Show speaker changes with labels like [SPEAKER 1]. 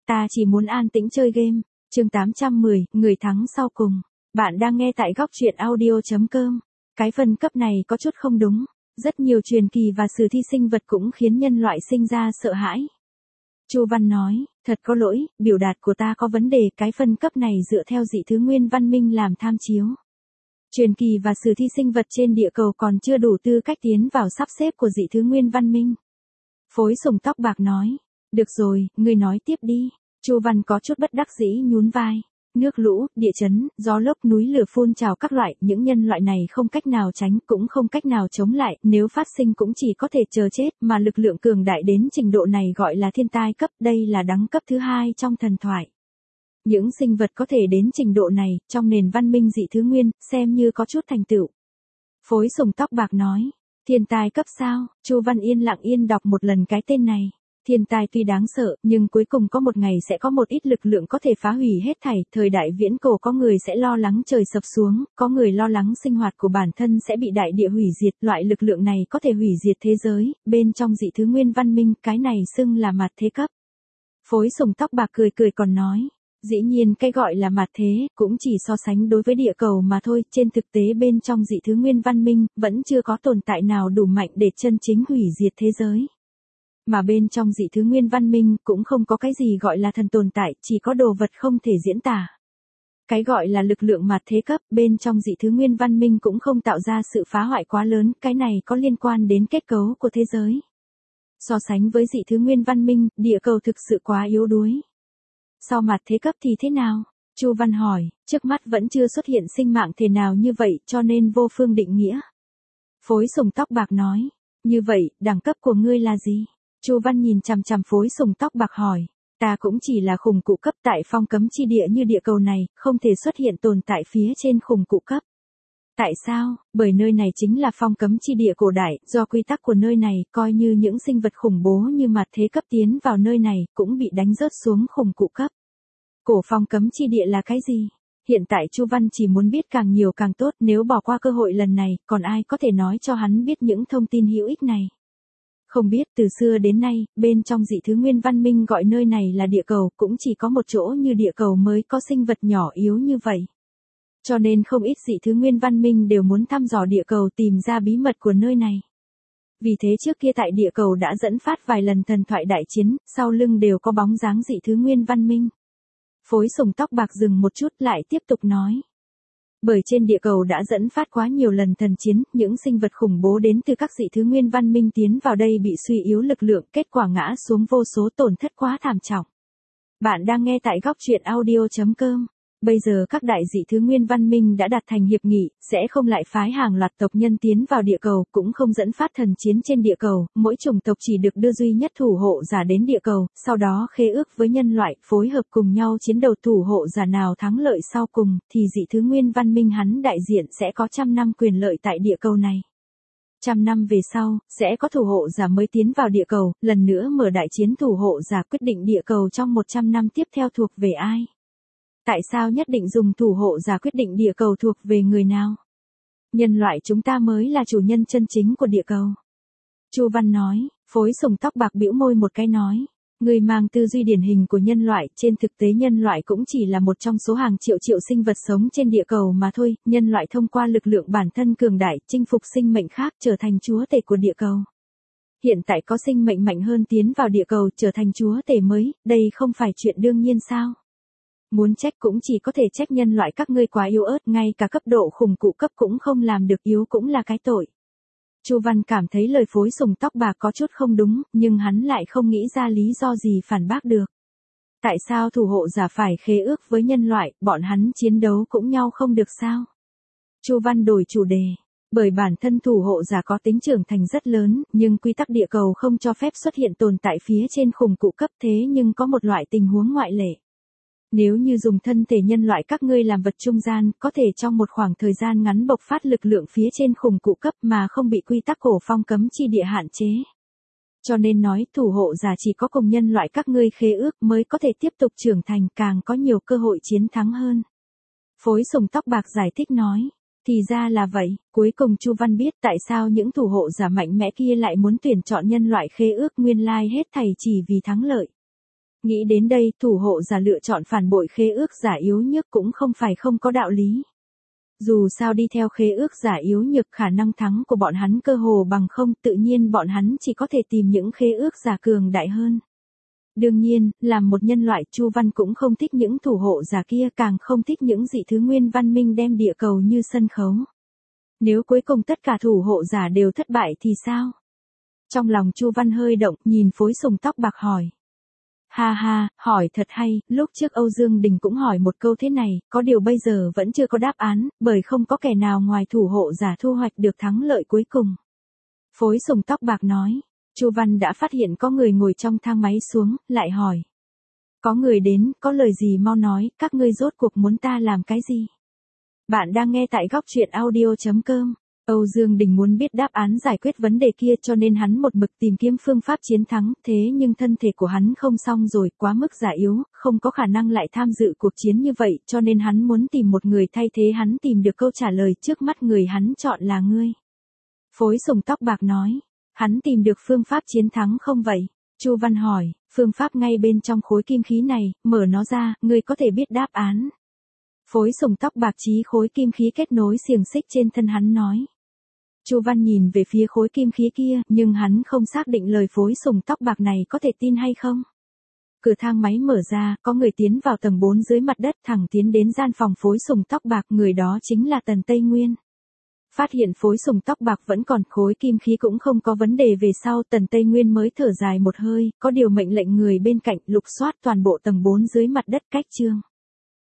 [SPEAKER 1] Ta chỉ muốn an tĩnh chơi game. Chương 810, người thắng sau cùng. Bạn đang nghe tại góc truyện audio.com. Cái phân cấp này có chút không đúng. Rất nhiều truyền kỳ và sử thi sinh vật cũng khiến nhân loại sinh ra sợ hãi. Chu Văn nói, thật có lỗi, biểu đạt của ta có vấn đề, cái phân cấp này dựa theo dị thứ nguyên văn minh làm tham chiếu. Truyền kỳ và sử thi sinh vật trên địa cầu còn chưa đủ tư cách tiến vào sắp xếp của dị thứ nguyên văn minh. Phối sùng tóc bạc nói, được rồi, ngươi nói tiếp đi. Chu Văn có chút bất đắc dĩ nhún vai. Nước lũ, địa chấn, gió lốc, núi lửa phun trào các loại, những nhân loại này không cách nào tránh, cũng không cách nào chống lại, nếu phát sinh cũng chỉ có thể chờ chết, mà lực lượng cường đại đến trình độ này gọi là thiên tai cấp, đây là đẳng cấp thứ 2 trong thần thoại. Những sinh vật có thể đến trình độ này, trong nền văn minh dị thứ nguyên, xem như có chút thành tựu. Phối sùng tóc bạc nói, thiên tai cấp sao? Chu Văn lặng yên đọc một lần cái tên này. Thiên tai tuy đáng sợ, nhưng cuối cùng có một ngày sẽ có một ít lực lượng có thể phá hủy hết thảy, thời đại viễn cổ có người sẽ lo lắng trời sập xuống, có người lo lắng sinh hoạt của bản thân sẽ bị đại địa hủy diệt, loại lực lượng này có thể hủy diệt thế giới, bên trong dị thứ nguyên văn minh, cái này xưng là mạt thế cấp. Phối sùng tóc bạc cười còn nói, dĩ nhiên cái gọi là mạt thế, cũng chỉ so sánh đối với địa cầu mà thôi, trên thực tế bên trong dị thứ nguyên văn minh, vẫn chưa có tồn tại nào đủ mạnh để chân chính hủy diệt thế giới. Mà bên trong dị thứ nguyên văn minh cũng không có cái gì gọi là thần tồn tại, chỉ có đồ vật không thể diễn tả. Cái gọi là lực lượng mạt thế cấp bên trong dị thứ nguyên văn minh cũng không tạo ra sự phá hoại quá lớn, cái này có liên quan đến kết cấu của thế giới. So sánh với dị thứ nguyên văn minh, địa cầu thực sự quá yếu đuối. Sau mạt thế cấp thì thế nào? Chu Văn hỏi, trước mắt vẫn chưa xuất hiện sinh mạng thể nào như vậy cho nên vô phương định nghĩa. Phối sùng tóc bạc nói, như vậy, đẳng cấp của ngươi là gì? Chu Văn nhìn chằm chằm phối sùng tóc bạc hỏi, ta cũng chỉ là khủng cụ cấp tại phong cấm chi địa như địa cầu này, không thể xuất hiện tồn tại phía trên khủng cụ cấp. Tại sao? Bởi nơi này chính là phong cấm chi địa cổ đại, do quy tắc của nơi này, coi như những sinh vật khủng bố như mạt thế cấp tiến vào nơi này, cũng bị đánh rớt xuống khủng cụ cấp. Cổ phong cấm chi địa là cái gì? Hiện tại Chu Văn chỉ muốn biết càng nhiều càng tốt, nếu bỏ qua cơ hội lần này, còn ai có thể nói cho hắn biết những thông tin hữu ích này? Không biết, từ xưa đến nay, bên trong dị thứ nguyên văn minh gọi nơi này là địa cầu, cũng chỉ có một chỗ như địa cầu mới có sinh vật nhỏ yếu như vậy. Cho nên không ít dị thứ nguyên văn minh đều muốn thăm dò địa cầu tìm ra bí mật của nơi này. Vì thế trước kia tại địa cầu đã dẫn phát vài lần thần thoại đại chiến, sau lưng đều có bóng dáng dị thứ nguyên văn minh. Phối sùng tóc bạc dừng một chút lại tiếp tục nói. Bởi trên địa cầu đã dẫn phát quá nhiều lần thần chiến, những sinh vật khủng bố đến từ các dị thứ nguyên văn minh tiến vào đây bị suy yếu lực lượng, kết quả ngã xuống vô số tổn thất quá thảm trọng. Bạn đang nghe tại góc truyện audio.com. Bây giờ các đại dị thứ nguyên văn minh đã đạt thành hiệp nghị, sẽ không lại phái hàng loạt tộc nhân tiến vào địa cầu, cũng không dẫn phát thần chiến trên địa cầu, mỗi chủng tộc chỉ được đưa duy nhất thủ hộ giả đến địa cầu, sau đó khế ước với nhân loại, phối hợp cùng nhau chiến đấu, thủ hộ giả nào thắng lợi sau cùng, thì dị thứ nguyên văn minh hắn đại diện sẽ có 100 năm quyền lợi tại địa cầu này. 100 năm về sau, sẽ có thủ hộ giả mới tiến vào địa cầu, lần nữa mở đại chiến, thủ hộ giả quyết định địa cầu trong 100 năm tiếp theo thuộc về ai. Tại sao nhất định dùng thủ hộ giả quyết định địa cầu thuộc về người nào? Nhân loại chúng ta mới là chủ nhân chân chính của địa cầu. Chu Văn nói, phối sùng tóc bạc bĩu môi một cái nói. Người mang tư duy điển hình của nhân loại, trên thực tế nhân loại cũng chỉ là một trong số hàng triệu triệu sinh vật sống trên địa cầu mà thôi, nhân loại thông qua lực lượng bản thân cường đại, chinh phục sinh mệnh khác trở thành chúa tể của địa cầu. Hiện tại có sinh mệnh mạnh hơn tiến vào địa cầu trở thành chúa tể mới, đây không phải chuyện đương nhiên sao? Muốn trách cũng chỉ có thể trách nhân loại các ngươi quá yếu ớt, ngay cả cấp độ khủng cụ cấp cũng không làm được, yếu cũng là cái tội. Chu Văn cảm thấy lời phối sùng tóc bạc có chút không đúng, nhưng hắn lại không nghĩ ra lý do gì phản bác được. Tại sao thủ hộ giả phải khế ước với nhân loại, bọn hắn chiến đấu cũng nhau không được sao? Chu Văn đổi chủ đề. Bởi bản thân thủ hộ giả có tính trưởng thành rất lớn, nhưng quy tắc địa cầu không cho phép xuất hiện tồn tại phía trên khủng cụ cấp, thế nhưng có một loại tình huống ngoại lệ. Nếu như dùng thân thể nhân loại các ngươi làm vật trung gian, có thể trong một khoảng thời gian ngắn bộc phát lực lượng phía trên khủng cụ cấp mà không bị quy tắc cổ phong cấm chi địa hạn chế. Cho nên nói thủ hộ giả chỉ có cùng nhân loại các ngươi khế ước mới có thể tiếp tục trưởng thành, càng có nhiều cơ hội chiến thắng hơn. Phối sùng tóc bạc giải thích nói. Thì ra là vậy, cuối cùng Chu Văn biết tại sao những thủ hộ giả mạnh mẽ kia lại muốn tuyển chọn nhân loại khế ước, nguyên lai hết thảy chỉ vì thắng lợi. Nghĩ đến đây, thủ hộ giả lựa chọn phản bội khế ước giả yếu nhược cũng không phải không có đạo lý. Dù sao đi theo khế ước giả yếu nhược khả năng thắng của bọn hắn cơ hồ bằng không, tự nhiên bọn hắn chỉ có thể tìm những khế ước giả cường đại hơn. Đương nhiên, làm một nhân loại, Chu Văn cũng không thích những thủ hộ giả kia, càng không thích những dị thứ nguyên văn minh đem địa cầu như sân khấu. Nếu cuối cùng tất cả thủ hộ giả đều thất bại thì sao? Trong lòng Chu Văn hơi động, nhìn Phối Sùng tóc bạc hỏi. Ha ha, hỏi thật hay, lúc trước Âu Dương Đình cũng hỏi một câu thế này, có điều bây giờ vẫn chưa có đáp án, bởi không có kẻ nào ngoài thủ hộ giả thu hoạch được thắng lợi cuối cùng. Phối Sùng tóc bạc nói. Chu Văn đã phát hiện có người ngồi trong thang máy xuống, lại hỏi. Có người đến, có lời gì mau nói, các ngươi rốt cuộc muốn ta làm cái gì? Bạn đang nghe tại góc truyện audio.com. Âu Dương Đình muốn biết đáp án giải quyết vấn đề kia cho nên hắn một mực tìm kiếm phương pháp chiến thắng, thế nhưng thân thể của hắn không xong rồi, quá mức già yếu, không có khả năng lại tham dự cuộc chiến như vậy, cho nên hắn muốn tìm một người thay thế hắn tìm được câu trả lời, trước mắt người hắn chọn là ngươi. Phối Sùng tóc bạc nói. Hắn tìm được phương pháp chiến thắng không vậy? Chu Văn hỏi, phương pháp ngay bên trong khối kim khí này, mở nó ra, ngươi có thể biết đáp án. Phối Sùng tóc bạc chí khối kim khí kết nối xiềng xích trên thân hắn nói. Chu Văn nhìn về phía khối kim khí kia, nhưng hắn không xác định lời Phối Sùng tóc bạc này có thể tin hay không. Cửa thang máy mở ra, có người tiến vào tầng 4 dưới mặt đất, thẳng tiến đến gian phòng Phối Sùng tóc bạc, người đó chính là Tần Tây Nguyên. Phát hiện Phối Sùng tóc bạc vẫn còn, khối kim khí cũng không có vấn đề, về sau Tần Tây Nguyên mới thở dài một hơi, có điều mệnh lệnh người bên cạnh lục soát toàn bộ tầng 4 dưới mặt đất cách chương.